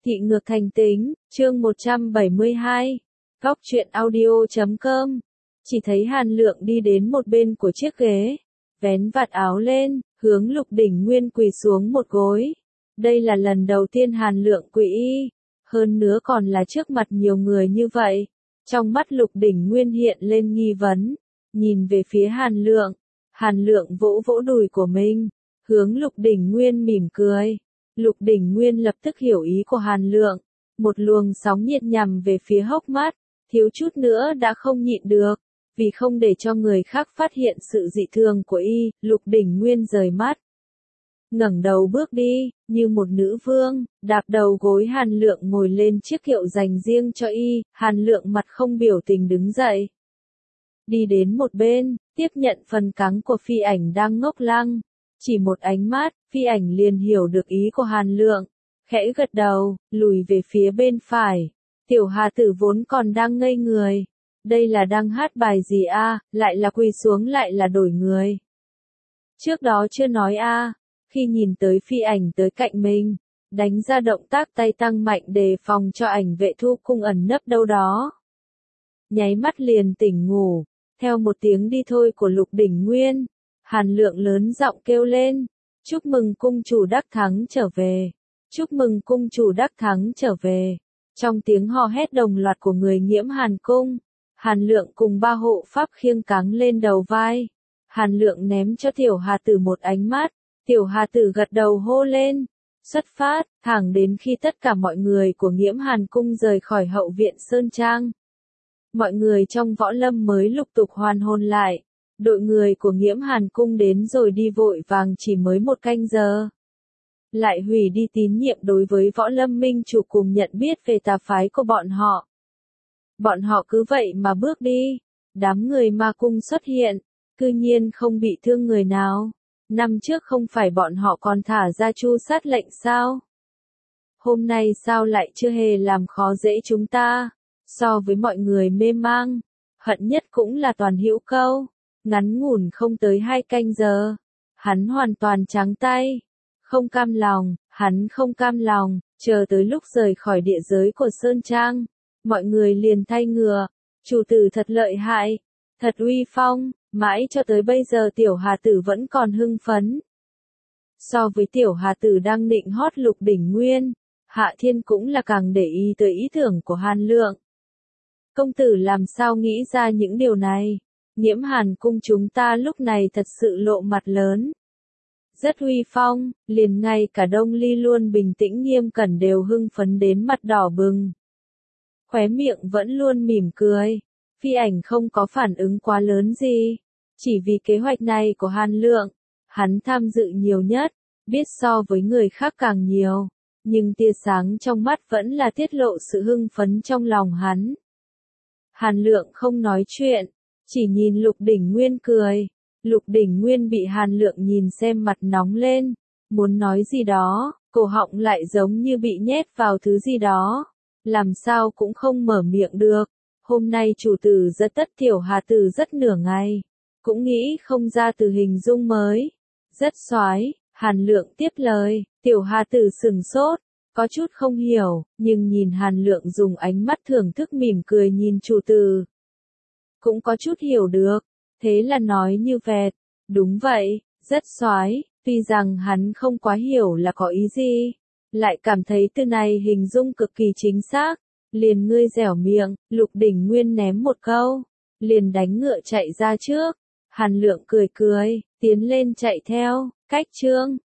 Thị ngược thành tính, chương 172. Góc truyện audio.com. Chỉ thấy Hàn Lượng đi đến một bên của chiếc ghế, vén vạt áo lên, hướng Lục Đỉnh Nguyên quỳ xuống một gối. Đây là lần đầu tiên Hàn Lượng quỳ y, hơn nữa còn là trước mặt nhiều người như vậy. Trong mắt Lục Đỉnh Nguyên hiện lên nghi vấn, nhìn về phía Hàn Lượng. Hàn Lượng vỗ vỗ đùi của mình, hướng Lục Đỉnh Nguyên mỉm cười. Lục Đỉnh Nguyên lập tức hiểu ý của Hàn Lượng, một luồng sóng nhiệt nhằm về phía hốc mắt, thiếu chút nữa đã không nhịn được. Vì không để cho người khác phát hiện sự dị thường của y, Lục Đỉnh Nguyên rời mắt, ngẩng đầu bước đi, như một nữ vương, đạp đầu gối Hàn Lượng ngồi lên chiếc kiệu dành riêng cho y. Hàn Lượng mặt không biểu tình đứng dậy, đi đến một bên, tiếp nhận phần cáng của Phi Ảnh đang ngốc lăng. Chỉ một ánh mắt, Phi Ảnh liền hiểu được ý của Hàn Lượng, khẽ gật đầu, lùi về phía bên phải. Tiểu Hà Tử vốn còn đang ngây người. Đây là đang hát bài gì a, lại là quỳ xuống lại là đổi người. Trước đó chưa nói a, khi nhìn tới Phi Ảnh tới cạnh mình, đánh ra động tác tay tăng mạnh đề phòng cho Ảnh Vệ Thu Cung ẩn nấp đâu đó. Nháy mắt liền tỉnh ngủ, theo một tiếng đi thôi của Lục Đỉnh Nguyên, Hàn Lượng lớn giọng kêu lên, chúc mừng cung chủ đắc thắng trở về, chúc mừng cung chủ đắc thắng trở về. Trong tiếng hò hét đồng loạt của người Nhiễm Hàn cung, Hàn Lượng cùng ba hộ pháp khiêng cáng lên đầu vai. Hàn Lượng ném cho Tiểu Hà Tử một ánh mắt, Tiểu Hà Tử gật đầu hô lên, xuất phát, thẳng đến khi tất cả mọi người của Nhiễm Hàn cung rời khỏi hậu viện Sơn Trang. Mọi người trong võ lâm mới lục tục hoàn hồn lại. Đội người của Nhiễm Hàn cung đến rồi đi vội vàng chỉ mới một canh giờ. Lại hủy đi tín nhiệm đối với võ lâm minh chủ cùng nhận biết về tà phái của bọn họ. Bọn họ cứ vậy mà bước đi. Đám người ma cung xuất hiện, cư nhiên không bị thương người nào. Năm trước không phải bọn họ còn thả ra chu sát lệnh sao? Hôm nay sao lại chưa hề làm khó dễ chúng ta? So với mọi người mê mang, hận nhất cũng là Toàn Hữu Câu. Ngắn ngủn không tới 2 canh giờ, hắn hoàn toàn trắng tay. Không cam lòng, hắn không cam lòng, chờ tới lúc rời khỏi địa giới của Sơn Trang. Mọi người liền thay ngựa, chủ tử thật lợi hại, thật uy phong, mãi cho tới bây giờ Tiểu Hà Tử vẫn còn hưng phấn. So với Tiểu Hà Tử đang nịnh hót Lục Đỉnh Nguyên, Hạ Thiên cũng là càng để ý tới ý tưởng của Hàn Lượng. Công tử làm sao nghĩ ra những điều này? Nhiễm Hàn cung chúng ta lúc này thật sự lộ mặt lớn. Rất uy phong, liền ngay cả Đông Ly luôn bình tĩnh nghiêm cẩn đều hưng phấn đến mặt đỏ bừng. Khóe miệng vẫn luôn mỉm cười. Phi Ảnh không có phản ứng quá lớn gì. Chỉ vì kế hoạch này của Hàn Lượng, hắn tham dự nhiều nhất, biết so với người khác càng nhiều. Nhưng tia sáng trong mắt vẫn là tiết lộ sự hưng phấn trong lòng hắn. Hàn Lượng không nói chuyện, chỉ nhìn Lục Đỉnh Nguyên cười. Lục Đỉnh Nguyên bị Hàn Lượng nhìn xem mặt nóng lên, muốn nói gì đó, cổ họng lại giống như bị nhét vào thứ gì đó, làm sao cũng không mở miệng được. Hôm nay chủ tử rất tất Tiểu Hà Tử rất nửa ngày, cũng nghĩ không ra từ hình dung mới. Rất soái, Hàn Lượng tiếp lời. Tiểu Hà Tử sừng sốt, có chút không hiểu, nhưng nhìn Hàn Lượng dùng ánh mắt thưởng thức mỉm cười nhìn chủ tử, cũng có chút hiểu được. Thế là nói như vẹt, đúng vậy, rất soái. Tuy rằng hắn không quá hiểu là có ý gì, lại cảm thấy từ này hình dung cực kỳ chính xác. Liền ngươi dẻo miệng, Lục Đỉnh Nguyên ném một câu, liền đánh ngựa chạy ra trước. Hàn Lượng cười cười, tiến lên chạy theo, cách chương